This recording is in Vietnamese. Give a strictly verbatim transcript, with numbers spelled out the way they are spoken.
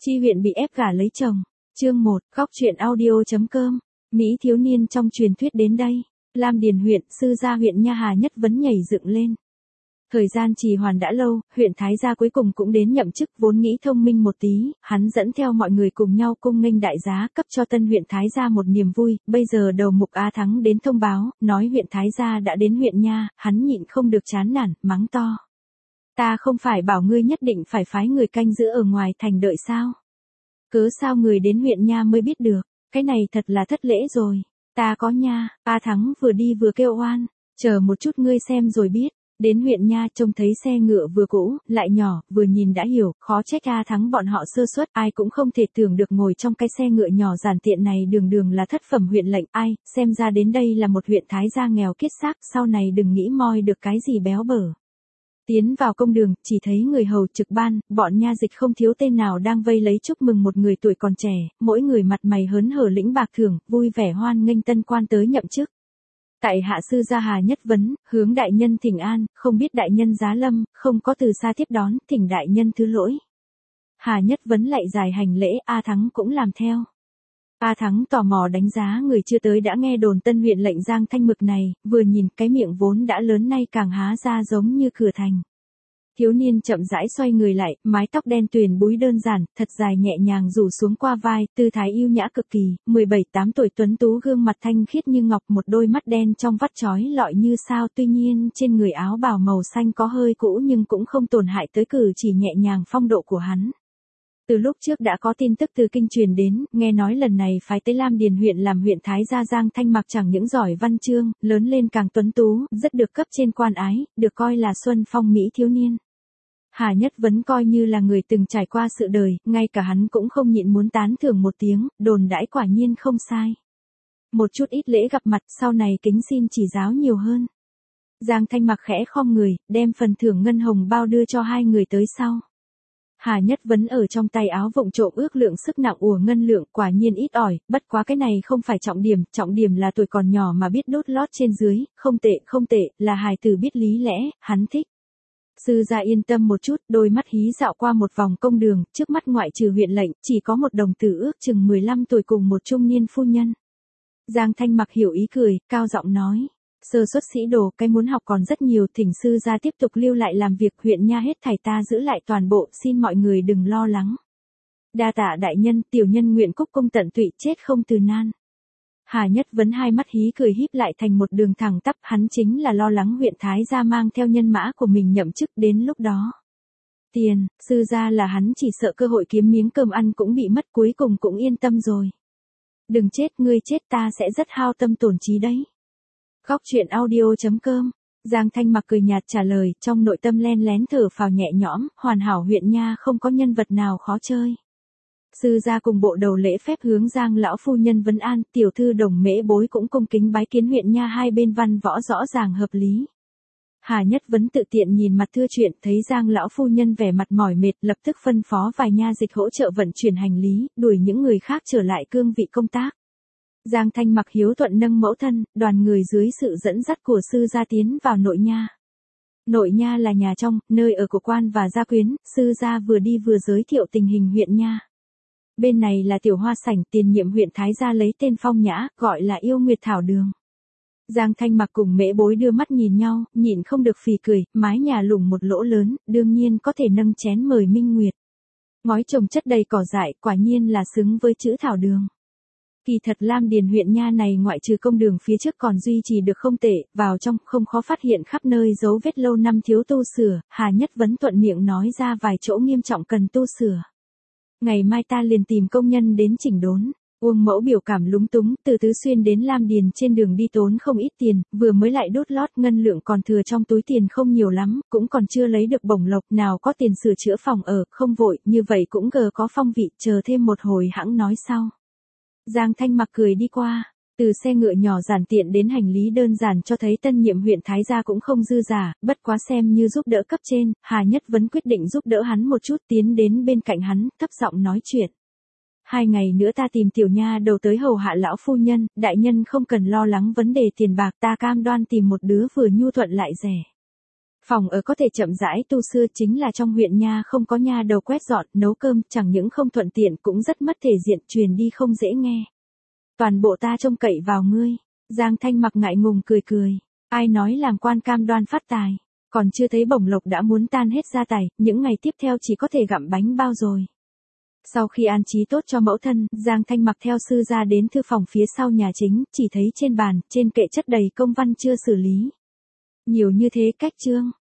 Chi huyện bị ép gả lấy chồng. Chương một, góc truyện audio.com. Mỹ thiếu niên trong truyền thuyết đến đây. Lam Điền huyện, Sư Gia huyện Nha Hà Nhất Vấn nhảy dựng lên. Thời gian trì hoãn đã lâu, huyện Thái gia cuối cùng cũng đến nhậm chức, vốn nghĩ thông minh một tí, hắn dẫn theo mọi người cùng nhau cung nghênh đại giá, cấp cho tân huyện Thái gia một niềm vui. Bây giờ đầu mục A Thắng đến thông báo, nói huyện Thái gia đã đến huyện Nha, hắn nhịn không được chán nản, mắng to. Ta không phải bảo ngươi nhất định phải phái người canh giữ ở ngoài thành đợi sao? Cớ sao người đến huyện Nha mới biết được, cái này thật là thất lễ rồi. Ta có nha. A Thắng vừa đi vừa kêu oan, chờ một chút ngươi xem rồi biết. Đến huyện Nha trông thấy xe ngựa vừa cũ, lại nhỏ, vừa nhìn đã hiểu, khó trách A Thắng bọn họ sơ suất, ai cũng không thể tưởng được ngồi trong cái xe ngựa nhỏ giản tiện này đường đường là thất phẩm huyện lệnh, ai, xem ra đến đây là một huyện Thái gia nghèo kiết xác, sau này đừng nghĩ moi được cái gì béo bở. Tiến vào công đường, chỉ thấy người hầu trực ban, bọn nha dịch không thiếu tên nào đang vây lấy chúc mừng một người tuổi còn trẻ, mỗi người mặt mày hớn hở lĩnh bạc thưởng, vui vẻ hoan nghênh tân quan tới nhậm chức. Tại hạ Sư Gia Hà Nhất Vấn, hướng đại nhân thỉnh an, không biết đại nhân giá lâm, không có từ xa tiếp đón, thỉnh đại nhân thứ lỗi. Hà Nhất Vấn lại dài hành lễ, A Thắng cũng làm theo. A Thắng tò mò đánh giá người chưa tới đã nghe đồn tân huyện lệnh Giang Thanh Mực này, vừa nhìn cái miệng vốn đã lớn nay càng há ra giống như cửa thành. Thiếu niên chậm rãi xoay người lại, mái tóc đen tuyền búi đơn giản, thật dài nhẹ nhàng rủ xuống qua vai, tư thái yêu nhã cực kỳ, mười bảy tám tuổi tuấn tú gương mặt thanh khiết như ngọc, một đôi mắt đen trong vắt chói lọi như sao, tuy nhiên trên người áo bào màu xanh có hơi cũ nhưng cũng không tổn hại tới cử chỉ nhẹ nhàng phong độ của hắn. Từ lúc trước đã có tin tức từ kinh truyền đến, nghe nói lần này phái tới Lam Điền huyện làm huyện Thái gia Giang Thanh Mặc chẳng những giỏi văn chương, lớn lên càng tuấn tú, rất được cấp trên quan ái, được coi là xuân phong mỹ thiếu niên. Hà Nhất Vấn coi như là người từng trải qua sự đời, ngay cả hắn cũng không nhịn muốn tán thưởng một tiếng, đồn đãi quả nhiên không sai. Một chút ít lễ gặp mặt, sau này kính xin chỉ giáo nhiều hơn. Giang Thanh Mặc khẽ khom người, đem phần thưởng ngân hồng bao đưa cho hai người tới sau. Hà Nhất Vấn ở trong tay áo vụng trộm ước lượng sức nặng của ngân lượng, quả nhiên ít ỏi, bất quá cái này không phải trọng điểm, trọng điểm là tuổi còn nhỏ mà biết đốt lót trên dưới, không tệ, không tệ, là hài tử biết lý lẽ, hắn thích. Sư gia yên tâm một chút, đôi mắt hí dạo qua một vòng công đường, trước mắt ngoại trừ huyện lệnh, chỉ có một đồng tử ước chừng mười lăm tuổi cùng một trung niên phu nhân. Giang Thanh Mặc hiểu ý cười, cao giọng nói. Sơ xuất sĩ đồ, cái muốn học còn rất nhiều, thỉnh sư gia tiếp tục lưu lại làm việc, huyện Nha hết thảy ta giữ lại toàn bộ, xin mọi người đừng lo lắng. Đa tạ đại nhân, tiểu nhân nguyện cúc cung tận tụy, chết không từ nan. Hà Nhất Vấn hai mắt hí cười híp lại thành một đường thẳng tắp, hắn chính là lo lắng huyện Thái gia mang theo nhân mã của mình nhậm chức, đến lúc đó. Tiền, sư gia là hắn chỉ sợ cơ hội kiếm miếng cơm ăn cũng bị mất, cuối cùng cũng yên tâm rồi. Đừng chết, ngươi chết ta sẽ rất hao tâm tổn trí đấy. Góc truyện audio.com. Giang Thanh Mặc cười nhạt trả lời, trong nội tâm len lén thở phào nhẹ nhõm, hoàn hảo huyện Nha không có nhân vật nào khó chơi. Sư gia cùng bộ đầu lễ phép hướng Giang lão phu nhân vấn an, tiểu thư Đồng Mễ Bối cũng cung kính bái kiến huyện Nha, hai bên văn võ rõ ràng hợp lý. Hà Nhất Vấn tự tiện nhìn mặt thưa chuyện, thấy Giang lão phu nhân vẻ mặt mỏi mệt, lập tức phân phó vài nha dịch hỗ trợ vận chuyển hành lý, đuổi những người khác trở lại cương vị công tác. Giang Thanh Mặc hiếu thuận nâng mẫu thân, đoàn người dưới sự dẫn dắt của sư gia tiến vào nội nha. Nội nha là nhà trong, nơi ở của quan và gia quyến, sư gia vừa đi vừa giới thiệu tình hình huyện Nha. Bên này là tiểu hoa sảnh, tiền nhiệm huyện Thái gia lấy tên phong nhã, gọi là Yêu Nguyệt Thảo Đường. Giang Thanh Mặc cùng Mễ Bối đưa mắt nhìn nhau, nhịn không được phì cười, mái nhà lủng một lỗ lớn, đương nhiên có thể nâng chén mời Minh Nguyệt. Ngói trồng chất đầy cỏ dại, quả nhiên là xứng với chữ Thảo Đường. Kỳ thật Lam Điền huyện Nha này ngoại trừ công đường phía trước còn duy trì được không tệ, vào trong không khó phát hiện khắp nơi dấu vết lâu năm thiếu tu sửa, Hà Nhất Vấn thuận miệng nói ra vài chỗ nghiêm trọng cần tu sửa. Ngày mai ta liền tìm công nhân đến chỉnh đốn. Uông Mẫu biểu cảm lúng túng, từ Tứ Xuyên đến Lam Điền trên đường đi tốn không ít tiền, vừa mới lại đốt lót, ngân lượng còn thừa trong túi tiền không nhiều lắm, cũng còn chưa lấy được bổng lộc, nào có tiền sửa chữa phòng ở, không vội, như vậy cũng gờ có phong vị, chờ thêm một hồi hãng nói sau. Giang Thanh Mặc cười đi qua, từ xe ngựa nhỏ giản tiện đến hành lý đơn giản cho thấy tân nhiệm huyện Thái gia cũng không dư giả, bất quá xem như giúp đỡ cấp trên, Hà Nhất Vấn quyết định giúp đỡ hắn một chút, tiến đến bên cạnh hắn, thấp giọng nói chuyện. Hai ngày nữa ta tìm tiểu nha đầu tới hầu hạ lão phu nhân, đại nhân không cần lo lắng vấn đề tiền bạc, ta cam đoan tìm một đứa vừa nhu thuận lại rẻ. Phòng ở có thể chậm rãi tu sửa, chính là trong huyện nha không có nha đầu quét dọn, nấu cơm, chẳng những không thuận tiện cũng rất mất thể diện, truyền đi không dễ nghe. Toàn bộ ta trông cậy vào ngươi. Giang Thanh Mặc ngại ngùng cười cười. Ai nói làm quan cam đoan phát tài, còn chưa thấy bổng lộc đã muốn tan hết gia tài, những ngày tiếp theo chỉ có thể gặm bánh bao rồi. Sau khi an trí tốt cho mẫu thân, Giang Thanh Mặc theo sư gia đến thư phòng phía sau nhà chính, chỉ thấy trên bàn, trên kệ chất đầy công văn chưa xử lý. Nhiều như thế cách chương.